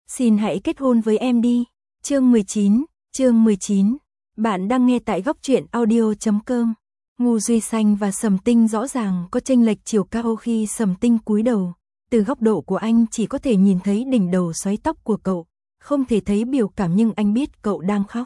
Xin hãy kết hôn với em đi. Chương 19. Bạn đang nghe tại góc truyện audio.com. Ngô Duy Xanh và Sầm Tinh rõ ràng có chênh lệch chiều cao khi Sầm Tinh cúi đầu. Từ góc độ của anh chỉ có thể nhìn thấy đỉnh đầu xoáy tóc của cậu, không thể thấy biểu cảm nhưng anh biết cậu đang khóc.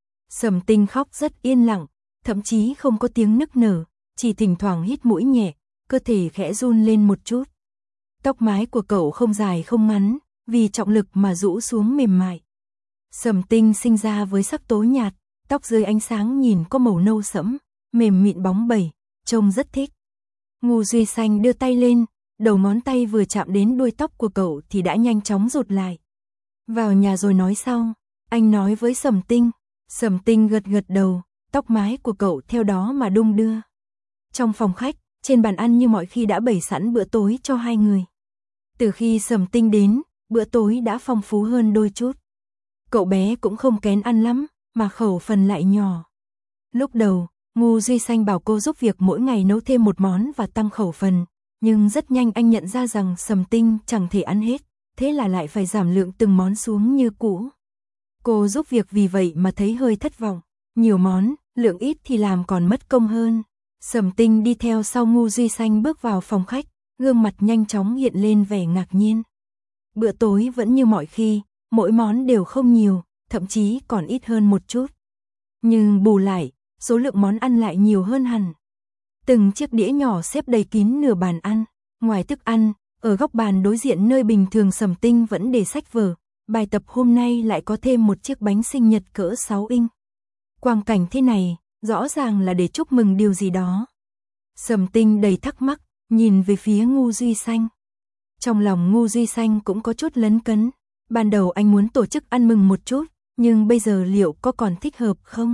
Sầm Tinh khóc rất yên lặng, thậm chí không có tiếng nức nở, chỉ thỉnh thoảng hít mũi nhẹ, cơ thể khẽ run lên một chút. Tóc mái của cậu không dài không ngắn, vì trọng lực mà rũ xuống mềm mại. Sầm Tinh sinh ra với sắc tố nhạt, tóc dưới ánh sáng nhìn có màu nâu sẫm, mềm mịn bóng bẩy, trông rất thích. Ngô Duy Xanh đưa tay lên, đầu ngón tay vừa chạm đến đuôi tóc của cậu thì đã nhanh chóng rụt lại. Vào nhà rồi nói sau, anh nói với Sầm Tinh. Sầm Tinh gật gật đầu, tóc mái của cậu theo đó mà đung đưa. Trong phòng khách, trên bàn ăn như mọi khi đã bày sẵn bữa tối cho hai người. Từ khi Sầm Tinh đến, bữa tối đã phong phú hơn đôi chút. Cậu bé cũng không kén ăn lắm, mà khẩu phần lại nhỏ. Lúc đầu, Ngô Duy Xanh bảo cô giúp việc mỗi ngày nấu thêm một món và tăng khẩu phần, nhưng rất nhanh anh nhận ra rằng Sầm Tinh chẳng thể ăn hết, thế là lại phải giảm lượng từng món xuống như cũ. Cô giúp việc vì vậy mà thấy hơi thất vọng, nhiều món, lượng ít thì làm còn mất công hơn. Sầm Tinh đi theo sau Ngô Duy Xanh bước vào phòng khách, gương mặt nhanh chóng hiện lên vẻ ngạc nhiên. Bữa tối vẫn như mọi khi, mỗi món đều không nhiều, thậm chí còn ít hơn một chút. Nhưng bù lại, số lượng món ăn lại nhiều hơn hẳn. Từng chiếc đĩa nhỏ xếp đầy kín nửa bàn ăn, ngoài thức ăn, ở góc bàn đối diện nơi bình thường Sầm Tinh vẫn để sách vở, bài tập hôm nay lại có thêm một chiếc bánh sinh nhật cỡ 6 inch. Quang cảnh thế này, rõ ràng là để chúc mừng điều gì đó. Sầm Tinh đầy thắc mắc, nhìn về phía Ngô Duy Xanh. Trong lòng Ngô Duy Xanh cũng có chút lấn cấn, ban đầu anh muốn tổ chức ăn mừng một chút, nhưng bây giờ liệu có còn thích hợp không?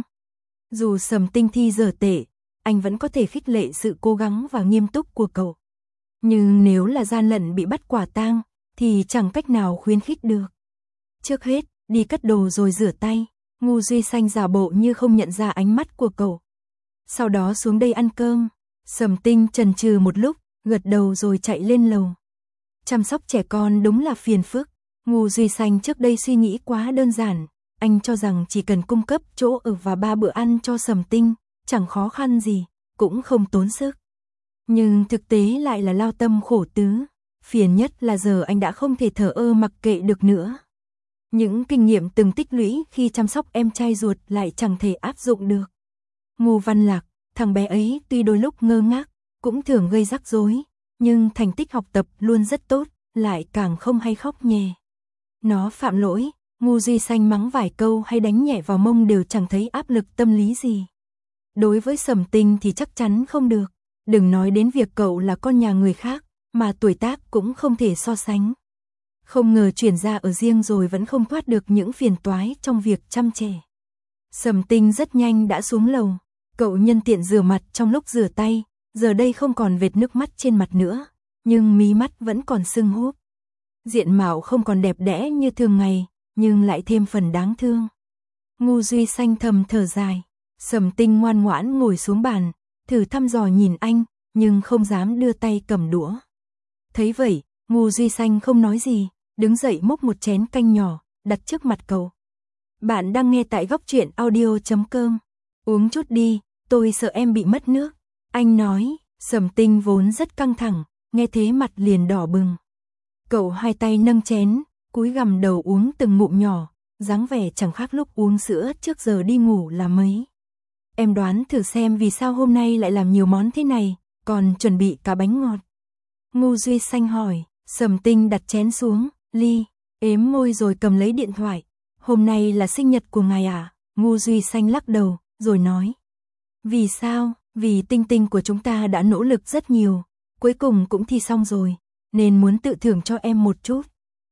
Dù Sầm Tinh thi dở tệ, anh vẫn có thể khích lệ sự cố gắng và nghiêm túc của cậu. Nhưng nếu là gian lận bị bắt quả tang, thì chẳng cách nào khuyến khích được. Trước hết, đi cất đồ rồi rửa tay, Ngô Duy Xanh giả bộ như không nhận ra ánh mắt của cậu. Sau đó xuống đây ăn cơm. Sầm Tinh chần chừ một lúc, gật đầu rồi chạy lên lầu. Chăm sóc trẻ con đúng là phiền phức. Ngô Duy Xanh trước đây suy nghĩ quá đơn giản, anh cho rằng chỉ cần cung cấp chỗ ở và 3 bữa ăn cho Sầm Tinh, chẳng khó khăn gì, cũng không tốn sức. Nhưng thực tế lại là lao tâm khổ tứ, phiền nhất là giờ anh đã không thể thờ ơ mặc kệ được nữa. Những kinh nghiệm từng tích lũy khi chăm sóc em trai ruột lại chẳng thể áp dụng được. Ngô Văn Lạc, thằng bé ấy tuy đôi lúc ngơ ngác, cũng thường gây rắc rối, nhưng thành tích học tập luôn rất tốt, lại càng không hay khóc nhè. Nó phạm lỗi, Ngô Duy Xanh mắng vài câu hay đánh nhẹ vào mông đều chẳng thấy áp lực tâm lý gì. Đối với Sầm Tinh thì chắc chắn không được, đừng nói đến việc cậu là con nhà người khác, mà tuổi tác cũng không thể so sánh. Không ngờ chuyển ra ở riêng rồi vẫn không thoát được những phiền toái trong việc chăm trẻ. Sầm Tinh rất nhanh đã xuống lầu, cậu nhân tiện rửa mặt trong lúc rửa tay, giờ đây không còn vệt nước mắt trên mặt nữa, nhưng mí mắt vẫn còn sưng húp. Diện mạo không còn đẹp đẽ như thường ngày, nhưng lại thêm phần đáng thương. Ngô Duy Xanh thầm thở dài, Sầm Tinh ngoan ngoãn ngồi xuống bàn, thử thăm dò nhìn anh, nhưng không dám đưa tay cầm đũa. Thấy vậy, Ngô Duy Xanh không nói gì, đứng dậy múc một chén canh nhỏ, đặt trước mặt cậu. Bạn đang nghe tại góc truyện audio.com. Uống chút đi, tôi sợ em bị mất nước. Anh nói. Sầm Tinh vốn rất căng thẳng, nghe thế mặt liền đỏ bừng. Cậu hai tay nâng chén, cúi gằm đầu uống từng ngụm nhỏ, dáng vẻ chẳng khác lúc uống sữa trước giờ đi ngủ là mấy. Em đoán thử xem vì sao hôm nay lại làm nhiều món thế này, còn chuẩn bị cả bánh ngọt. Ngô Duy Xanh hỏi. Sầm Tinh đặt chén xuống, ly, ếm môi rồi cầm lấy điện thoại. Hôm nay là sinh nhật của ngài à? Ngô Duy Xanh lắc đầu, rồi nói. Vì sao? Vì Tinh Tinh của chúng ta đã nỗ lực rất nhiều, cuối cùng cũng thi xong rồi, nên muốn tự thưởng cho em một chút.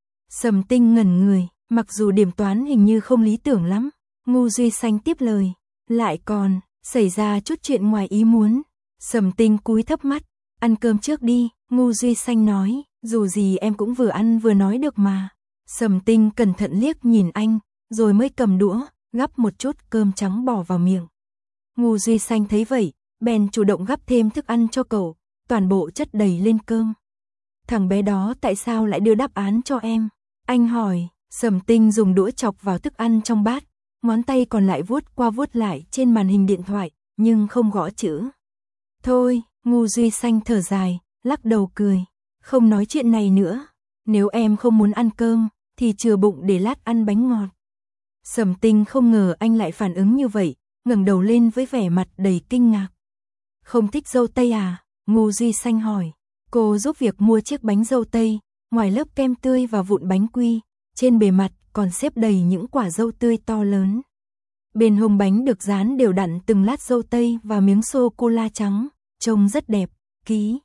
Sầm Tinh ngẩn người, mặc dù điểm toán hình như không lý tưởng lắm. Ngô Duy Xanh tiếp lời, lại còn xảy ra chút chuyện ngoài ý muốn. Sầm Tinh cúi thấp mắt, ăn cơm trước đi, Ngô Duy Xanh nói, dù gì em cũng vừa ăn vừa nói được mà. Sầm Tinh cẩn thận liếc nhìn anh, rồi mới cầm đũa, gắp một chút cơm trắng bỏ vào miệng. Ngô Duy Xanh thấy vậy, bèn chủ động gắp thêm thức ăn cho cậu, toàn bộ chất đầy lên cơm. Thằng bé đó tại sao lại đưa đáp án cho em? Anh hỏi. Sầm Tinh dùng đũa chọc vào thức ăn trong bát, ngón tay còn lại vuốt qua vuốt lại trên màn hình điện thoại, nhưng không gõ chữ. Thôi, Ngu Duy Xanh thở dài, lắc đầu cười. Không nói chuyện này nữa. Nếu em không muốn ăn cơm, thì chừa bụng để lát ăn bánh ngọt. Sầm Tinh không ngờ anh lại phản ứng như vậy, ngẩng đầu lên với vẻ mặt đầy kinh ngạc. Không thích dâu tây à? Ngu Duy Xanh hỏi. Cô giúp việc mua chiếc bánh dâu tây, ngoài lớp kem tươi và vụn bánh quy, trên bề mặt còn xếp đầy những quả dâu tươi to lớn. Bên hông bánh được dán đều đặn từng lát dâu tây và miếng sô-cô-la trắng, trông rất đẹp. Ký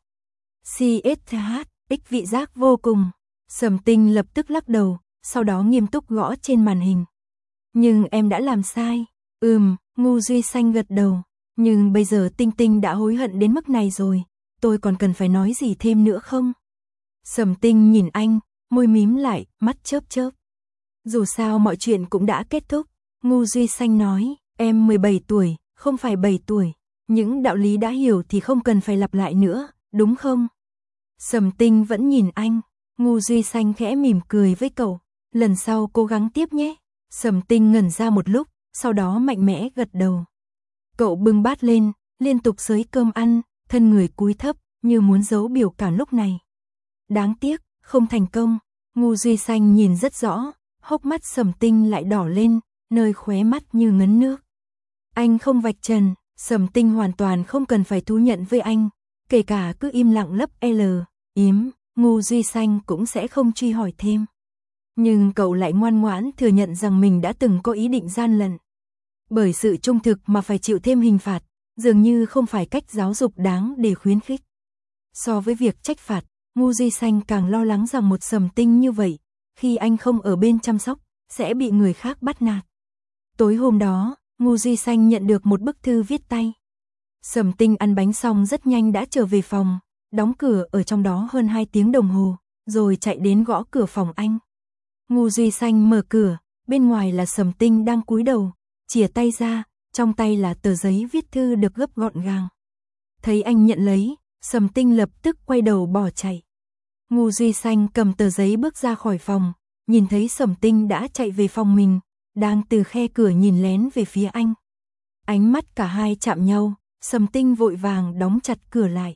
CSH, vị giác vô cùng. Sầm Tinh lập tức lắc đầu, sau đó nghiêm túc gõ trên màn hình. Nhưng em đã làm sai. Ngu Duy Xanh gật đầu. Nhưng bây giờ Tinh Tinh đã hối hận đến mức này rồi, tôi còn cần phải nói gì thêm nữa không? Sầm Tinh nhìn anh, môi mím lại, mắt chớp chớp. Dù sao mọi chuyện cũng đã kết thúc. Ngu Duy Xanh nói, em 17 tuổi, không phải 7 tuổi. Những đạo lý đã hiểu thì không cần phải lặp lại nữa, đúng không? Sầm Tinh vẫn nhìn anh. Ngu Duy Xanh khẽ mỉm cười với cậu. Lần sau cố gắng tiếp nhé. Sầm Tinh ngẩn ra một lúc, sau đó mạnh mẽ gật đầu. Cậu bưng bát lên, liên tục xới cơm ăn, thân người cúi thấp, như muốn giấu biểu cảm lúc này. Đáng tiếc, không thành công. Ngu Duy Xanh nhìn rất rõ, hốc mắt Sầm Tinh lại đỏ lên, nơi khóe mắt như ngấn nước. Anh không vạch trần, Sầm Tinh hoàn toàn không cần phải thú nhận với anh, kể cả cứ im lặng lấp Ngu Duy Xanh cũng sẽ không truy hỏi thêm. Nhưng cậu lại ngoan ngoãn thừa nhận rằng mình đã từng có ý định gian lận. Bởi sự trung thực mà phải chịu thêm hình phạt, dường như không phải cách giáo dục đáng để khuyến khích. So với việc trách phạt, Ngu Duy Xanh càng lo lắng rằng một Sầm Tinh như vậy, khi anh không ở bên chăm sóc, sẽ bị người khác bắt nạt. Tối hôm đó, Ngu Duy Xanh nhận được một bức thư viết tay. Sầm Tinh ăn bánh xong rất nhanh đã trở về phòng, đóng cửa ở trong đó hơn 2 tiếng đồng hồ, rồi chạy đến gõ cửa phòng anh. Ngu Duy Xanh mở cửa, bên ngoài là Sầm Tinh đang cúi đầu, chìa tay ra, trong tay là tờ giấy viết thư được gấp gọn gàng. Thấy anh nhận lấy, Sầm Tinh lập tức quay đầu bỏ chạy. Ngu Duy Xanh cầm tờ giấy bước ra khỏi phòng, nhìn thấy Sầm Tinh đã chạy về phòng mình, đang từ khe cửa nhìn lén về phía anh. Ánh mắt cả hai chạm nhau, Sầm Tinh vội vàng đóng chặt cửa lại.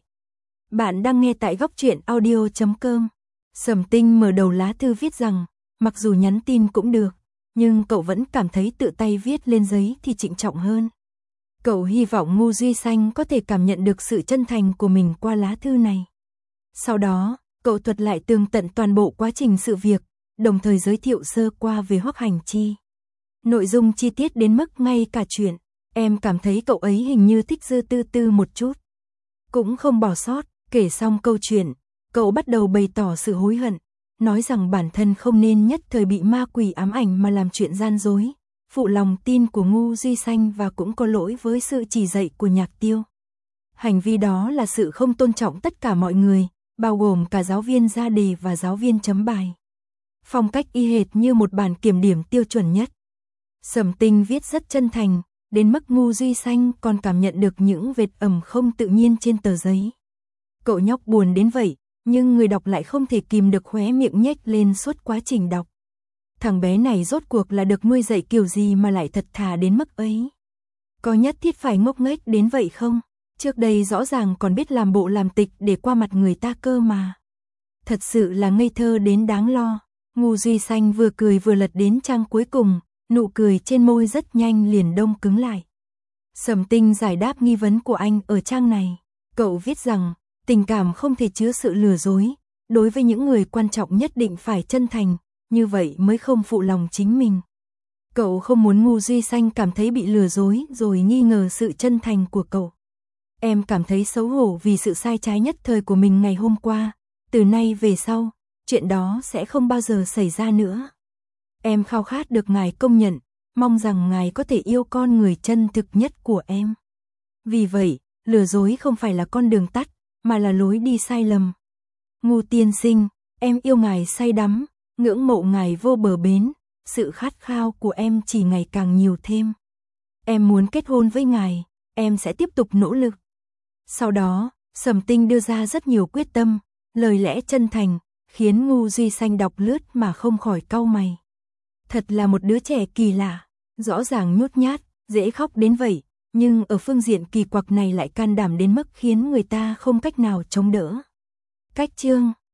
Bạn đang nghe tại góc truyện audio.com. Sầm Tinh mở đầu lá thư viết rằng, mặc dù nhắn tin cũng được, nhưng cậu vẫn cảm thấy tự tay viết lên giấy thì trịnh trọng hơn. Cậu hy vọng Ngu Duy Xanh có thể cảm nhận được sự chân thành của mình qua lá thư này. Sau đó, cậu thuật lại tường tận toàn bộ quá trình sự việc, đồng thời giới thiệu sơ qua về Hoắc Hành Chi. Nội dung chi tiết đến mức ngay cả chuyện, em cảm thấy cậu ấy hình như thích Dư Tư Tư một chút. Cũng không bỏ sót, kể xong câu chuyện, cậu bắt đầu bày tỏ sự hối hận, nói rằng bản thân không nên nhất thời bị ma quỷ ám ảnh mà làm chuyện gian dối, phụ lòng tin của Ngu Duy Xanh và cũng có lỗi với sự chỉ dạy của Nhạc Tiêu. Hành vi đó là sự không tôn trọng tất cả mọi người, bao gồm cả giáo viên ra đề và giáo viên chấm bài. Phong cách y hệt như một bản kiểm điểm tiêu chuẩn nhất. Sầm Tinh viết rất chân thành, đến mức Ngu Duy Xanh còn cảm nhận được những vệt ẩm không tự nhiên trên tờ giấy. Cậu nhóc buồn đến vậy, nhưng người đọc lại không thể kìm được khóe miệng nhếch lên suốt quá trình đọc. Thằng bé này rốt cuộc là được nuôi dạy kiểu gì mà lại thật thà đến mức ấy? Có nhất thiết phải ngốc nghếch đến vậy không? Trước đây rõ ràng còn biết làm bộ làm tịch để qua mặt người ta cơ mà. Thật sự là ngây thơ đến đáng lo. Ngu Duy Xanh vừa cười vừa lật đến trang cuối cùng, nụ cười trên môi rất nhanh liền đông cứng lại. Sầm Tinh giải đáp nghi vấn của anh ở trang này. Cậu viết rằng, tình cảm không thể chứa sự lừa dối, đối với những người quan trọng nhất định phải chân thành, như vậy mới không phụ lòng chính mình. Cậu không muốn Ngu Duy Xanh cảm thấy bị lừa dối rồi nghi ngờ sự chân thành của cậu. Em cảm thấy xấu hổ vì sự sai trái nhất thời của mình ngày hôm qua, từ nay về sau, chuyện đó sẽ không bao giờ xảy ra nữa. Em khao khát được ngài công nhận, mong rằng ngài có thể yêu con người chân thực nhất của em. Vì vậy, lừa dối không phải là con đường tắt, mà là lối đi sai lầm. Ngu tiên sinh, em yêu ngài say đắm, ngưỡng mộ ngài vô bờ bến, sự khát khao của em chỉ ngày càng nhiều thêm. Em muốn kết hôn với ngài, em sẽ tiếp tục nỗ lực. Sau đó, Sầm Tinh đưa ra rất nhiều quyết tâm, lời lẽ chân thành, khiến Ngu Duy Xanh đọc lướt mà không khỏi cau mày. Thật là một đứa trẻ kỳ lạ, rõ ràng nhút nhát, dễ khóc đến vậy, nhưng ở phương diện kỳ quặc này lại can đảm đến mức khiến người ta không cách nào chống đỡ. Cách chương